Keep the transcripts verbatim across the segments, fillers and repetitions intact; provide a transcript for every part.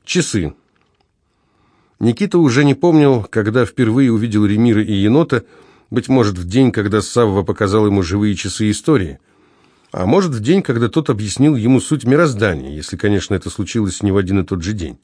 Часы. Никита уже не помнил, когда впервые увидел Ремира и енота, быть может, в день, когда Савва показал ему живые часы истории, а может, в день, когда тот объяснил ему суть мироздания, если, конечно, это случилось не в один и тот же день.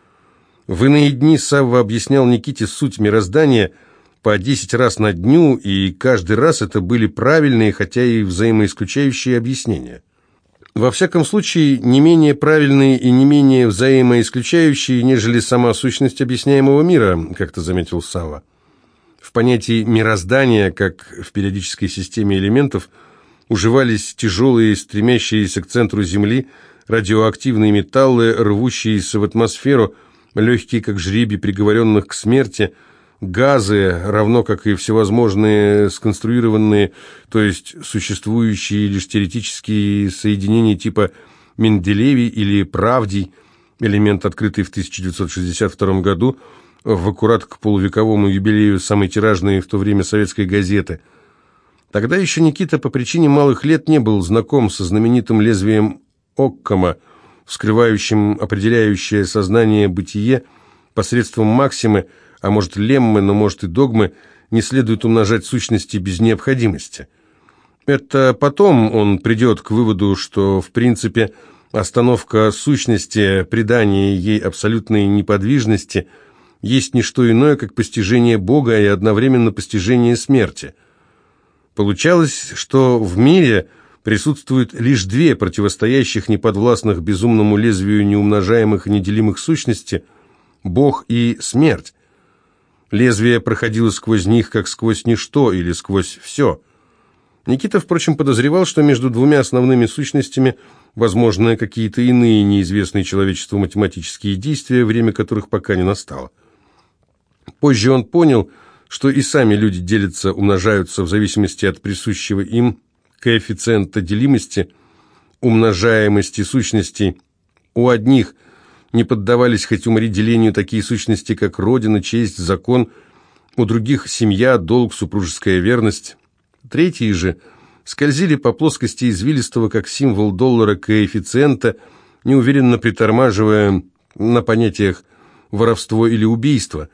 В иные дни Савва объяснял Никите суть мироздания по десять раз на дню, и каждый раз это были правильные, хотя и взаимоисключающие объяснения. Во всяком случае, не менее правильные и не менее взаимоисключающие, нежели сама сущность объясняемого мира, как-то заметил Савва. В понятии мироздания, как в периодической системе элементов, уживались тяжелые, стремящиеся к центру Земли, радиоактивные металлы, рвущиеся в атмосферу, легкие, как жребий приговоренных к смерти, газы, равно как и всевозможные сконструированные, то есть существующие лишь теоретические соединения типа Менделеевий или Правдий, элемент, открытый в тысяча девятьсот шестьдесят втором году, в аккурат к полувековому юбилею самой тиражной в то время советской газеты. Тогда еще Никита по причине малых лет не был знаком со знаменитым лезвием Оккама, вскрывающим определяющее сознание бытие посредством максимы, а может леммы, но может и догмы, не следует умножать сущности без необходимости. Это потом он придет к выводу, что в принципе остановка сущности, придание ей абсолютной неподвижности есть не что иное, как постижение Бога и одновременно постижение смерти. Получалось, что в мире присутствуют лишь две противостоящих неподвластных безумному лезвию неумножаемых и неделимых сущности – Бог и смерть. Лезвие проходило сквозь них, как сквозь ничто или сквозь все. Никита, впрочем, подозревал, что между двумя основными сущностями возможны какие-то иные неизвестные человечеству математические действия, время которых пока не настало. Позже он понял, что и сами люди делятся, умножаются в зависимости от присущего им коэффициента делимости, умножаемости сущностей. У одних не поддавались хоть умри делению такие сущности, как родина, честь, закон, у других семья, долг, супружеская верность. Третьи же скользили по плоскости извилистого, как символ доллара коэффициента, неуверенно притормаживая на понятиях воровство или убийство.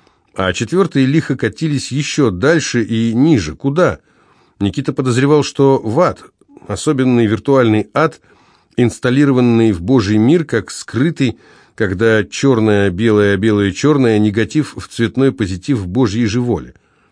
А четвертые лихо катились еще дальше и ниже. Куда? Никита подозревал, что в ад, особенный виртуальный ад, инсталлированный в Божий мир, как скрытый, когда черное, белое, белое, черное, негатив в цветной позитив Божьей же воли.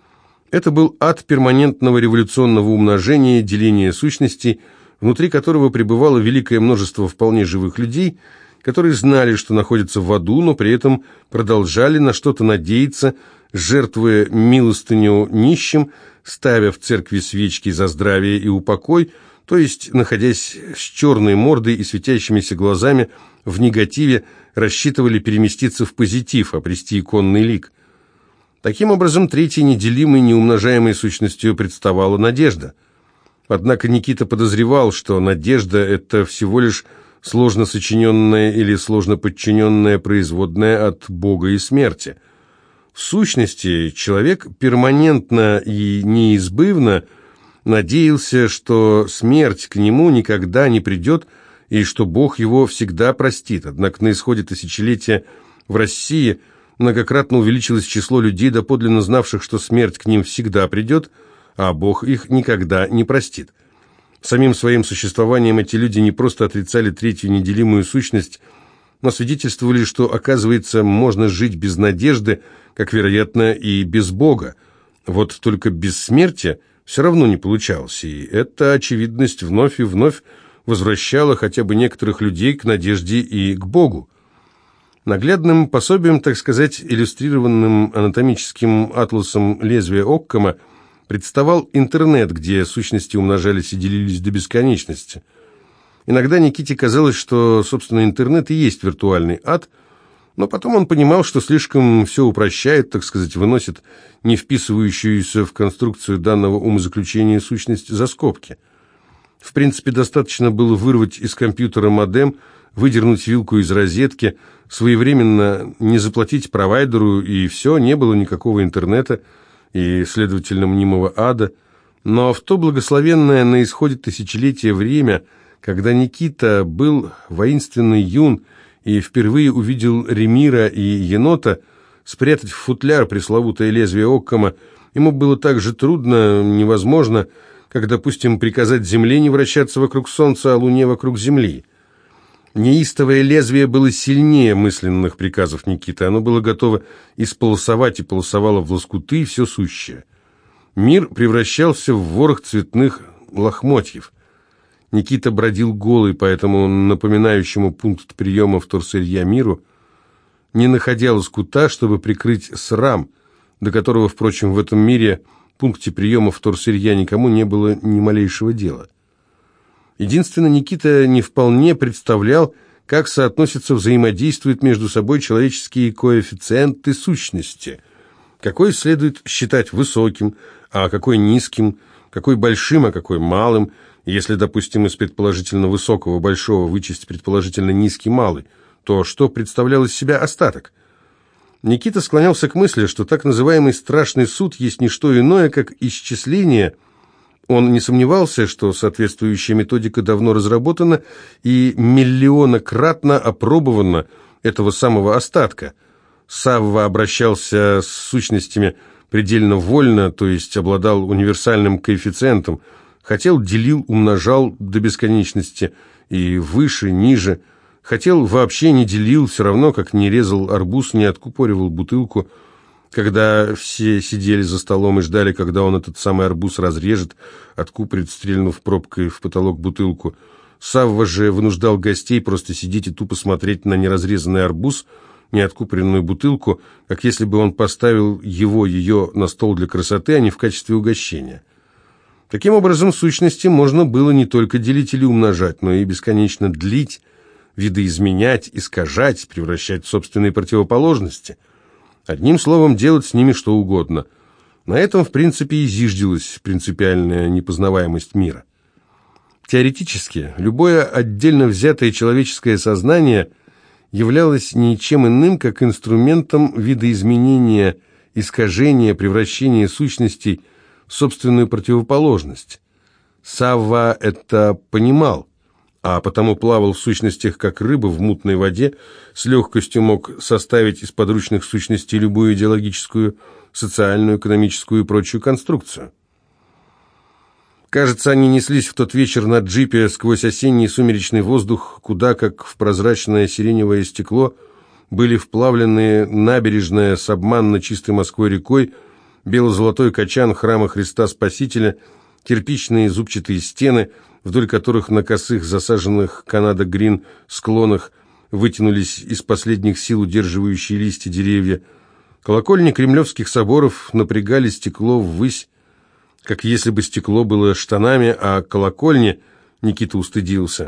Это был ад перманентного революционного умножения, деления сущностей, внутри которого пребывало великое множество вполне живых людей, которые знали, что находятся в аду, но при этом продолжали на что-то надеяться, жертвуя милостыню нищим, ставя в церкви свечки за здравие и упокой, то есть, находясь с черной мордой и светящимися глазами в негативе, рассчитывали переместиться в позитив, обрести иконный лик. Таким образом, третьей неделимой, неумножаемой сущностью представала надежда. Однако Никита подозревал, что надежда – это всего лишь сложно сочиненная или сложно подчиненная производная от Бога и смерти. В сущности, человек перманентно и неизбывно надеялся, что смерть к нему никогда не придет и что Бог его всегда простит. Однако на исходе тысячелетия в России многократно увеличилось число людей, доподлинно знавших, что смерть к ним всегда придет, а Бог их никогда не простит. Самим своим существованием эти люди не просто отрицали третью неделимую сущность, но свидетельствовали, что, оказывается, можно жить без надежды, как, вероятно, и без Бога. Вот только без смерти все равно не получалось, и эта очевидность вновь и вновь возвращала хотя бы некоторых людей к надежде и к Богу. Наглядным пособием, так сказать, иллюстрированным анатомическим атласом лезвия Оккама, представал интернет, где сущности умножались и делились до бесконечности. Иногда Никите казалось, что, собственно, интернет и есть виртуальный ад, но потом он понимал, что слишком все упрощает, так сказать, выносит не вписывающуюся в конструкцию данного умозаключения сущность за скобки. В принципе, достаточно было вырвать из компьютера модем, выдернуть вилку из розетки, своевременно не заплатить провайдеру, и все, не было никакого интернета и, следовательно, мнимого ада. Но в то благословенное на исходе тысячелетия время, когда Никита был воинственно юн и впервые увидел Ремира и енота, спрятать в футляр пресловутое лезвие Оккама ему было так же трудно, невозможно, как, допустим, приказать Земле не вращаться вокруг Солнца, а Луне вокруг Земли. Неистовое лезвие было сильнее мысленных приказов Никиты. Оно было готово исполосовать и полосовало в лоскуты все сущее. Мир превращался в ворох цветных лохмотьев. Никита бродил голый по этому напоминающему пункт приема вторсырья миру, не находя лоскута, чтобы прикрыть срам, до которого, впрочем, в этом мире пункте приема вторсырья никому не было ни малейшего дела. Единственно, Никита не вполне представлял, как соотносятся, взаимодействуют между собой человеческие коэффициенты сущности, какой следует считать высоким, а какой низким, какой большим, а какой малым, если, допустим, из предположительно высокого большого вычесть предположительно низкий малый, то что представлял из себя остаток? Никита склонялся к мысли, что так называемый страшный суд есть не что иное, как исчисление. Он не сомневался, что соответствующая методика давно разработана и миллионократно опробована этого самого остатка. Савва обращался с сущностями предельно вольно, то есть обладал универсальным коэффициентом, хотел, делил, умножал до бесконечности и выше, ниже, хотел, вообще не делил, все равно, как не резал арбуз, не откупоривал бутылку. Когда все сидели за столом и ждали, когда он этот самый арбуз разрежет, откупорит, стрельнув пробкой в потолок бутылку, Савва же вынуждал гостей просто сидеть и тупо смотреть на неразрезанный арбуз, неоткупоренную бутылку, как если бы он поставил его, ее на стол для красоты, а не в качестве угощения. Таким образом, сущности можно было не только делить или умножать, но и бесконечно длить, видоизменять, искажать, превращать в собственные противоположности. Одним словом, делать с ними что угодно. На этом, в принципе, и зиждилась принципиальная непознаваемость мира. Теоретически, любое отдельно взятое человеческое сознание являлось ничем иным, как инструментом видоизменения, искажения, превращения сущностей в собственную противоположность. Савва это понимал, а потому плавал в сущностях, как рыба в мутной воде, с легкостью мог составить из подручных сущностей любую идеологическую, социальную, экономическую и прочую конструкцию. Кажется, они неслись в тот вечер на джипе сквозь осенний сумеречный воздух, куда, как в прозрачное сиреневое стекло, были вплавлены набережная с обманно чистой Москвой рекой, бело-золотой качан храма Христа Спасителя, кирпичные зубчатые стены, вдоль которых на косых, засаженных Канада-Грин склонах вытянулись из последних сил удерживающие листья деревья. Колокольни кремлевских соборов напрягали стекло ввысь, как если бы стекло было штанами, а колокольни Никита устыдился.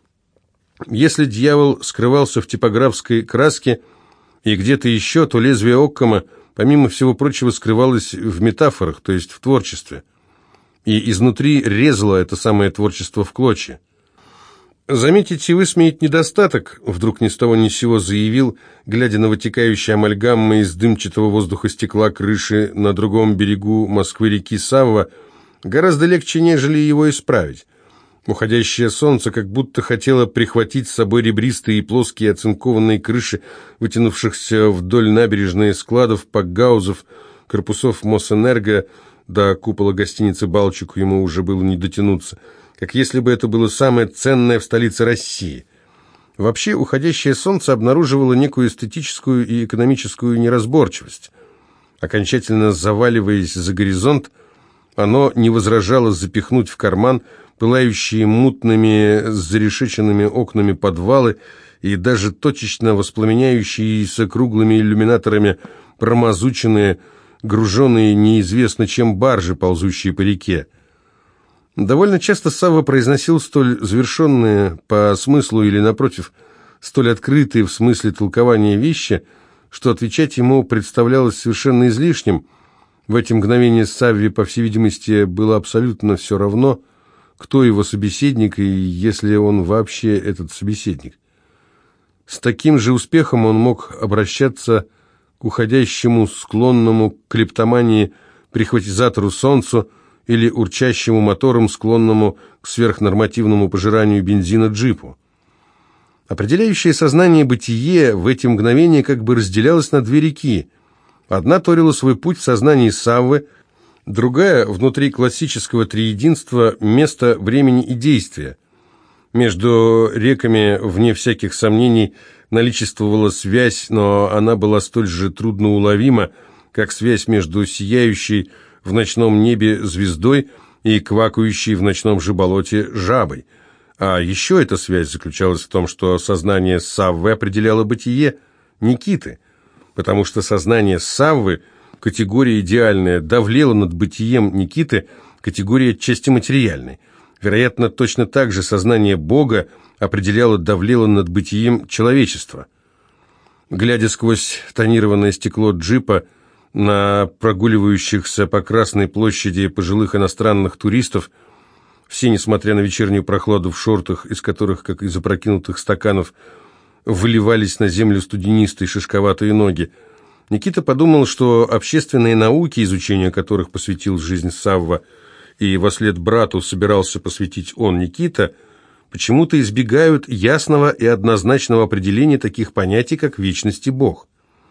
Если дьявол скрывался в типографской краске и где-то еще, то лезвие Оккама, помимо всего прочего, скрывалось в метафорах, то есть в творчестве. И изнутри резало это самое творчество в клочья. «Заметить и высмеять недостаток», — вдруг ни с того ни с сего заявил, глядя на вытекающие амальгаммы из дымчатого воздуха стекла крыши на другом берегу Москвы-реки Савва, гораздо легче, нежели его исправить. Уходящее солнце как будто хотело прихватить с собой ребристые и плоские оцинкованные крыши, вытянувшихся вдоль набережной складов, пакгаузов, корпусов Мосэнерго, до купола гостиницы «Балчук» ему уже было не дотянуться, как если бы это было самое ценное в столице России. Вообще, уходящее солнце обнаруживало некую эстетическую и экономическую неразборчивость. Окончательно заваливаясь за горизонт, оно не возражало запихнуть в карман пылающие мутными зарешеченными окнами подвалы и даже точечно воспламеняющиеся круглыми иллюминаторами промазученные, груженные неизвестно чем баржи, ползущие по реке. Довольно часто Савва произносил столь завершенные по смыслу или, напротив, столь открытые в смысле толкования вещи, что отвечать ему представлялось совершенно излишним. В эти мгновения Савве, по всей видимости, было абсолютно все равно, кто его собеседник и если он вообще этот собеседник. С таким же успехом он мог обращаться к уходящему, склонному к клептомании прихватизатору солнцу или урчащему мотором, склонному к сверхнормативному пожиранию бензина джипу. Определяющее сознание бытие в эти мгновения как бы разделялось на две реки. Одна торила свой путь в сознании Саввы, другая, внутри классического триединства, место времени и действия. Между реками, вне всяких сомнений, наличествовала связь, но она была столь же трудноуловима, как связь между сияющей в ночном небе звездой и квакающей в ночном же болоте жабой. А еще эта связь заключалась в том, что сознание Саввы определяло бытие Никиты, потому что сознание Саввы, категория идеальная, давлело над бытием Никиты, категория отчасти материальной. Вероятно, точно так же сознание Бога определяло, давлело над бытием человечества. Глядя сквозь тонированное стекло джипа на прогуливающихся по Красной площади пожилых иностранных туристов, все, несмотря на вечернюю прохладу в шортах, из которых, как из опрокинутых стаканов, выливались на землю студенистые шишковатые ноги, Никита подумал, что общественные науки, изучению которых посвятил жизнь Савва, и вослед брату собирался посвятить он, Никита, почему-то избегают ясного и однозначного определения таких понятий, как вечность и Бог.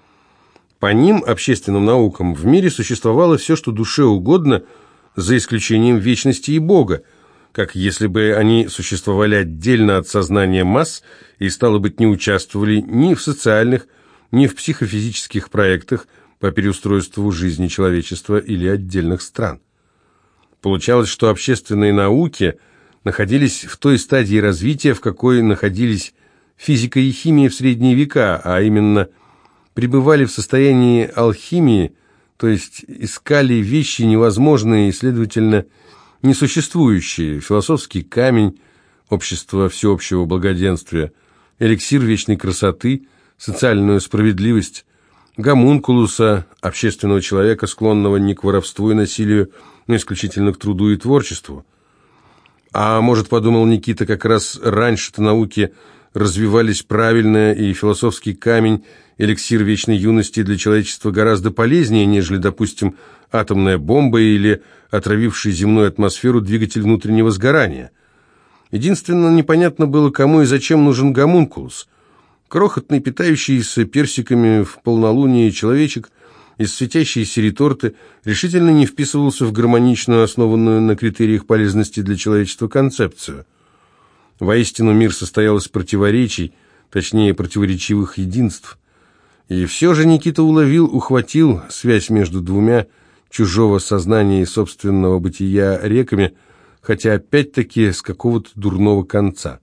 По ним, общественным наукам, в мире существовало все, что душе угодно, за исключением вечности и Бога, как если бы они существовали отдельно от сознания масс и, стало быть, не участвовали ни в социальных, ни в психофизических проектах по переустройству жизни человечества или отдельных стран. Получалось, что общественные науки находились в той стадии развития, в какой находились физика и химия в средние века, а именно пребывали в состоянии алхимии, то есть искали вещи невозможные и, следовательно, несуществующие: философский камень, общество всеобщего благоденствия, эликсир вечной красоты, социальную справедливость, гомункулуса, общественного человека, склонного не к воровству и насилию, но исключительно к труду и творчеству. А может, подумал Никита, как раз раньше-то науки развивались правильно, и философский камень, эликсир вечной юности для человечества гораздо полезнее, нежели, допустим, атомная бомба или отравивший земную атмосферу двигатель внутреннего сгорания. Единственно, непонятно было, кому и зачем нужен гомункулус. Крохотный, питающийся персиками в полнолуние человечек из светящейся реторты решительно не вписывался в гармоничную, основанную на критериях полезности для человечества концепцию. Воистину, мир состоял из противоречий, точнее, противоречивых единств. И все же Никита уловил, ухватил связь между двумя чужого сознания и собственного бытия реками, хотя опять-таки с какого-то дурного конца.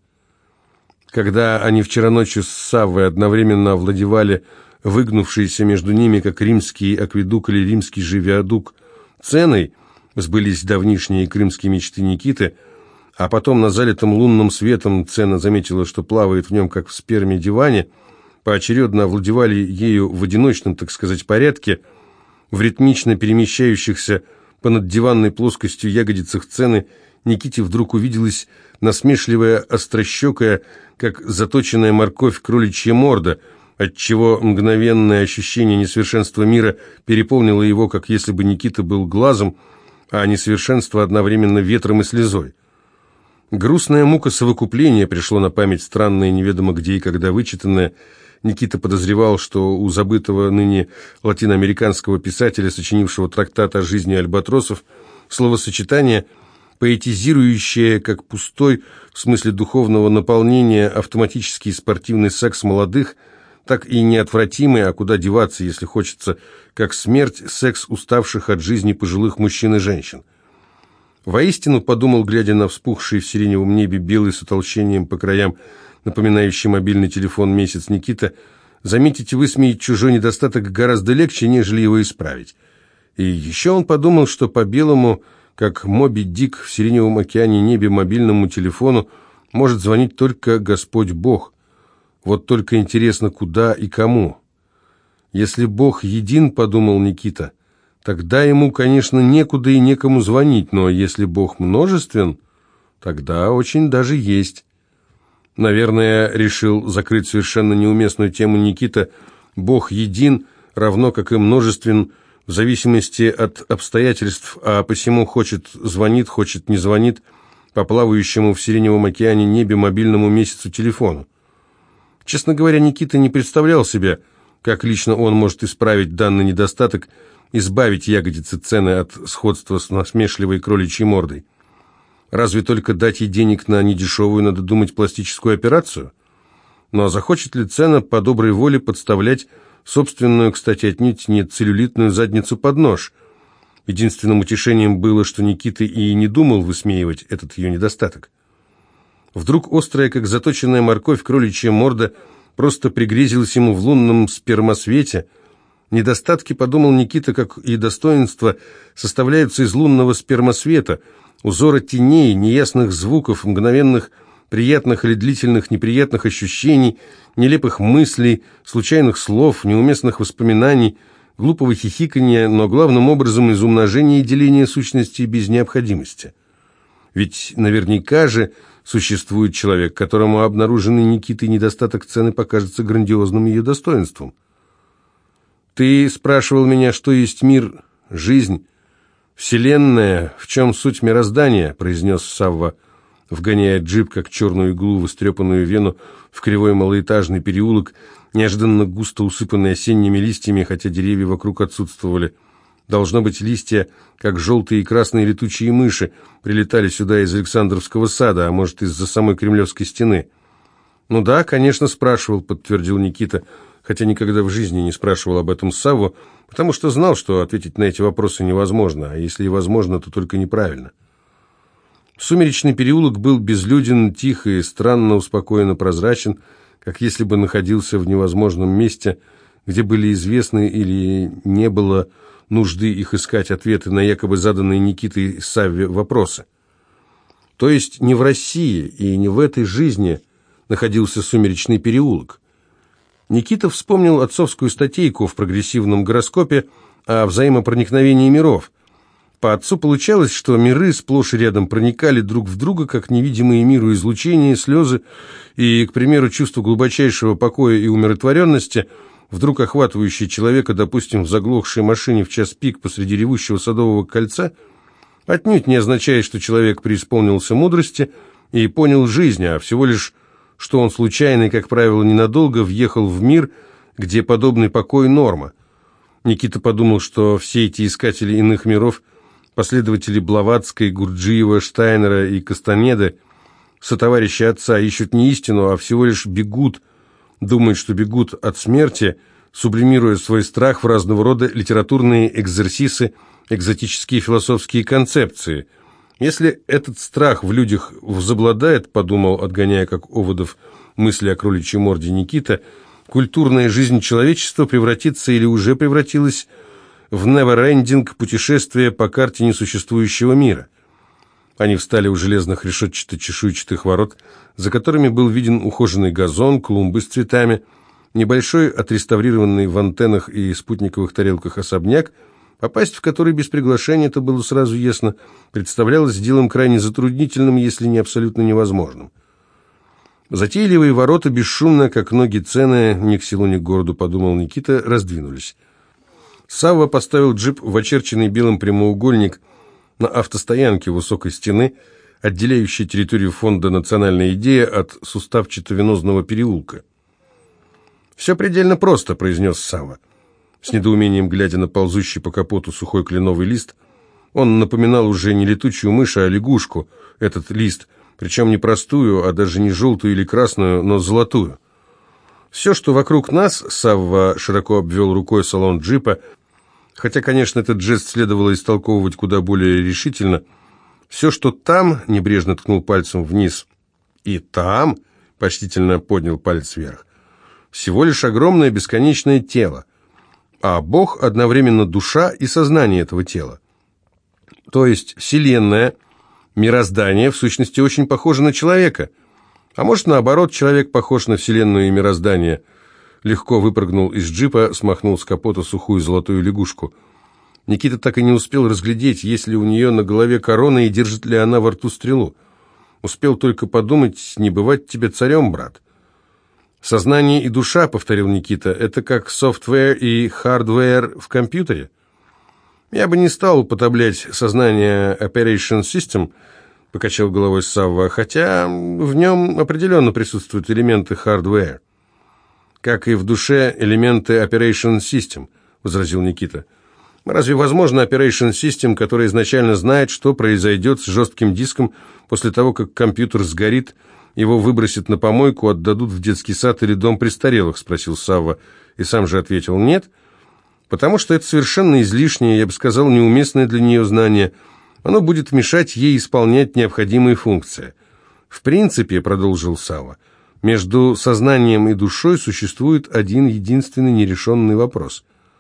Когда они вчера ночью с Саввой одновременно овладевали выгнувшиеся между ними, как римский акведук или римский же виадук, ценой, сбылись давнишние крымские мечты Никиты, а потом на залитом лунным светом Цена заметила, что плавает в нем, как в сперме диване, поочередно овладевали ею в одиночном, так сказать, порядке, в ритмично перемещающихся понад диванной плоскостью ягодицах Цены, Никите вдруг увиделась насмешливая, острощекая, как заточенная морковь, кроличья морда, отчего мгновенное ощущение несовершенства мира переполнило его, как если бы Никита был глазом, а несовершенство одновременно ветром и слезой. Грустная мука совокупления пришло на память, странное, неведомо где и когда вычитанное. Никита подозревал, что у забытого ныне латиноамериканского писателя, сочинившего трактат о жизни альбатросов, словосочетание, поэтизирующее как пустой, в смысле духовного наполнения, автоматический спортивный секс молодых, так и неотвратимый, а куда деваться, если хочется, как смерть, секс уставших от жизни пожилых мужчин и женщин. Воистину, подумал, глядя на вспухший в сиреневом небе белый с утолщением по краям, напоминающий мобильный телефон месяц Никита, заметить и высмеять чужой недостаток гораздо легче, нежели его исправить. И еще он подумал, что по белому, как Моби Дик в сиреневом океане небе, мобильному телефону может звонить только Господь Бог. Вот только интересно, куда и кому. Если Бог един, подумал Никита, тогда ему, конечно, некуда и некому звонить, но если Бог множествен, тогда очень даже есть. Наверное, решил закрыть совершенно неуместную тему Никита, Бог един, равно как и множествен, в зависимости от обстоятельств, а посему хочет звонит, хочет не звонит, по плавающему в сиреневом океане небе мобильному месяцу телефону. Честно говоря, Никита не представлял себе, как лично он может исправить данный недостаток, избавить ягодицы Цены от сходства с насмешливой кроличьей мордой. Разве только дать ей денег на недешевую, надо думать, пластическую операцию? Ну а захочет ли Цена по доброй воле подставлять собственную, кстати, отнюдь не целлюлитную задницу под нож? Единственным утешением было, что Никита и не думал высмеивать этот ее недостаток. Вдруг острая, как заточенная морковь, кроличья морда просто пригрезилась ему в лунном спермосвете. Недостатки, подумал Никита, как и достоинства, составляются из лунного спермосвета, узора теней, неясных звуков, мгновенных приятных или длительных неприятных ощущений, нелепых мыслей, случайных слов, неуместных воспоминаний, глупого хихикания, но главным образом из умножения и деления сущностей без необходимости. Ведь наверняка же существует человек, которому обнаруженный Никитой недостаток Цены покажется грандиозным ее достоинством. «Ты спрашивал меня, что есть мир, жизнь, вселенная, в чем суть мироздания», — произнес Савва, вгоняя джип, как черную иглу в истрепанную вену, в кривой малоэтажный переулок, неожиданно густо усыпанный осенними листьями, хотя деревья вокруг отсутствовали. Должно быть, листья, как желтые и красные летучие мыши, прилетали сюда из Александровского сада, а может, из-за самой Кремлевской стены. «Ну да, конечно, спрашивал», — подтвердил Никита, хотя никогда в жизни не спрашивал об этом Савву, потому что знал, что ответить на эти вопросы невозможно, а если и возможно, то только неправильно. Сумеречный переулок был безлюден, тих и странно успокоенно прозрачен, как если бы находился в невозможном месте, где были известны или не было нужды их искать ответы на якобы заданные Никитой Савве вопросы. То есть не в России и не в этой жизни находился сумеречный переулок. Никита вспомнил отцовскую статейку в прогрессивном гороскопе о взаимопроникновении миров. По отцу получалось, что миры сплошь и рядом проникали друг в друга, как невидимые миру излучения, слезы, и, к примеру, чувство глубочайшего покоя и умиротворенности, вдруг охватывающее человека, допустим, в заглохшей машине в час пик посреди ревущего Садового кольца, отнюдь не означает, что человек преисполнился мудрости и понял жизнь, а всего лишь, что он случайно и, как правило, ненадолго въехал в мир, где подобный покой – норма. Никита подумал, что все эти искатели иных миров – последователи Блаватской, Гурджиева, Штайнера и Кастанеды, сотоварищи отца, ищут не истину, а всего лишь бегут, думают, что бегут от смерти, сублимируя свой страх в разного рода литературные экзерсисы, экзотические философские концепции. Если этот страх в людях возобладает, подумал, отгоняя как оводов мысли о кроличьей морде Никита, культурная жизнь человечества превратится или уже превратилась в never-ending путешествие по карте несуществующего мира. Они встали у железных решетчато-чешуйчатых ворот, за которыми был виден ухоженный газон, клумбы с цветами, небольшой отреставрированный в антеннах и спутниковых тарелках особняк, попасть в который без приглашения, это было сразу ясно, представлялось делом крайне затруднительным, если не абсолютно невозможным. Затейливые ворота бесшумно, как ноги Цены, ни к селу, ни к городу, подумал Никита, раздвинулись. Савва поставил джип в очерченный белым прямоугольник на автостоянке высокой стены, отделяющей территорию фонда «Национальная идея» от суставчато-венозного переулка. «Все предельно просто», — произнес Савва. С недоумением глядя на ползущий по капоту сухой кленовый лист, он напоминал уже не летучую мышь, а лягушку, этот лист, причем не простую, а даже не желтую или красную, но золотую. Все, что вокруг нас, Савва широко обвел рукой салон джипа, хотя, конечно, этот жест следовало истолковывать куда более решительно, все, что там, небрежно ткнул пальцем вниз, и там, почтительно поднял палец вверх, всего лишь огромное бесконечное тело, а Бог одновременно душа и сознание этого тела. То есть Вселенная, мироздание, в сущности, очень похоже на человека. А может, наоборот, человек похож на Вселенную и мироздание. Легко выпрыгнул из джипа, смахнул с капота сухую золотую лягушку. Никита так и не успел разглядеть, есть ли у нее на голове корона и держит ли она во рту стрелу. Успел только подумать, не бывать тебе царем, брат. «Сознание и душа», — повторил Никита, — «это как софтвер и хардвер в компьютере». «Я бы не стал употреблять сознание Operation System», — покачал головой Савва, «хотя в нем определенно присутствуют элементы хардвер». «Как и в душе элементы Operation System», — возразил Никита. «Разве возможно Operation System, который изначально знает, что произойдет с жестким диском после того, как компьютер сгорит, его выбросят на помойку, отдадут в детский сад или дом престарелых?» — спросил Савва, и сам же ответил «нет». «Потому что это совершенно излишнее, я бы сказал, неуместное для нее знание. Оно будет мешать ей исполнять необходимые функции». «В принципе, — продолжил Савва, — между сознанием и душой существует один единственный нерешенный вопрос.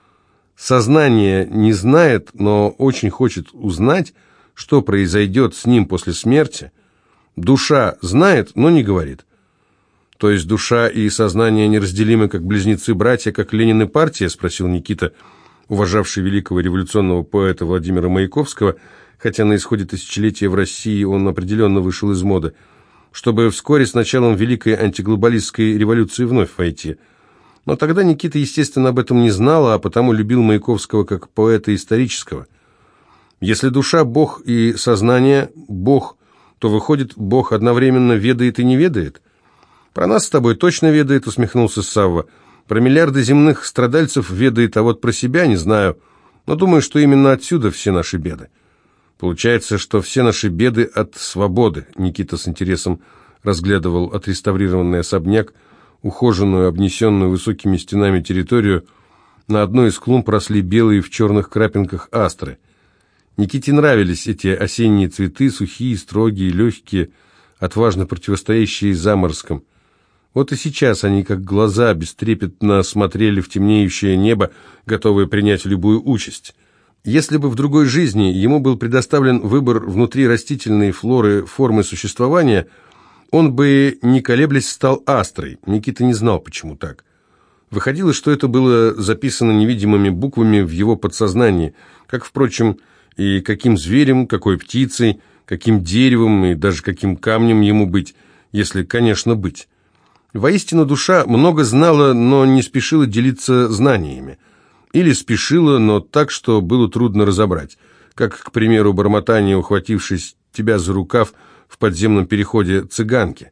Сознание не знает, но очень хочет узнать, что произойдет с ним после смерти. Душа знает, но не говорит». «То есть душа и сознание неразделимы, как близнецы-братья, как Ленин и партия?» — спросил Никита, уважавший великого революционного поэта Владимира Маяковского, хотя на исходе тысячелетия в России он определенно вышел из моды, чтобы вскоре с началом великой антиглобалистской революции вновь войти. Но тогда Никита, естественно, об этом не знал, а потому любил Маяковского как поэта исторического. «Если душа – Бог и сознание – Бог, то, выходит, Бог одновременно ведает и не ведает?» «Про нас с тобой точно ведает», — усмехнулся Савва. «Про миллиарды земных страдальцев ведает, а вот про себя не знаю. Но думаю, что именно отсюда все наши беды». «Получается, что все наши беды от свободы», — Никита с интересом разглядывал отреставрированный особняк, ухоженную, обнесенную высокими стенами территорию. На одной из клумб росли белые в черных крапинках астры. Никите нравились эти осенние цветы, сухие, строгие, легкие, отважно противостоящие заморозкам. Вот и сейчас они, как глаза, бестрепетно смотрели в темнеющее небо, готовые принять любую участь. Если бы в другой жизни ему был предоставлен выбор внутри растительной флоры формы существования, он бы, не колеблясь, стал астрой. Никита не знал, почему так. Выходило, что это было записано невидимыми буквами в его подсознании, как, впрочем, и каким зверем, какой птицей, каким деревом и даже каким камнем ему быть, если, конечно, быть. Воистину, душа много знала, но не спешила делиться знаниями. Или спешила, но так, что было трудно разобрать. Как, к примеру, бормотание, ухватившись тебя за рукав в подземном переходе цыганки.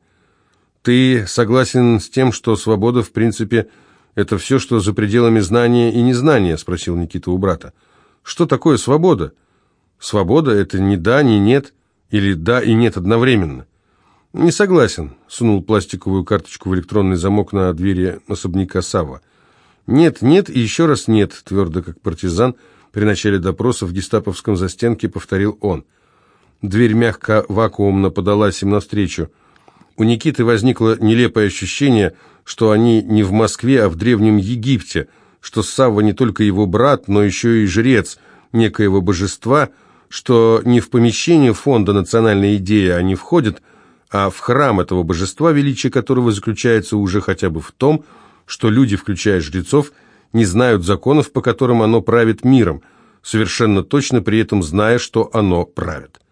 «Ты согласен с тем, что свобода, в принципе, это все, что за пределами знания и незнания?» — спросил Никита у брата. «Что такое свобода?» «Свобода — это не да, не нет, или да и нет одновременно». «Не согласен», — сунул пластиковую карточку в электронный замок на двери особняка Савва. «Нет, нет и еще раз нет», — твердо, как партизан, при начале допроса в гестаповском застенке повторил он. Дверь мягко, вакуумно подалась им навстречу. У Никиты возникло нелепое ощущение, что они не в Москве, а в Древнем Египте, что Савва не только его брат, но еще и жрец некоего божества, что не в помещение фонда «Национальная идея» они входят, а в храм этого божества, величие которого заключается уже хотя бы в том, что люди, включая жрецов, не знают законов, по которым оно правит миром, совершенно точно при этом зная, что оно правит.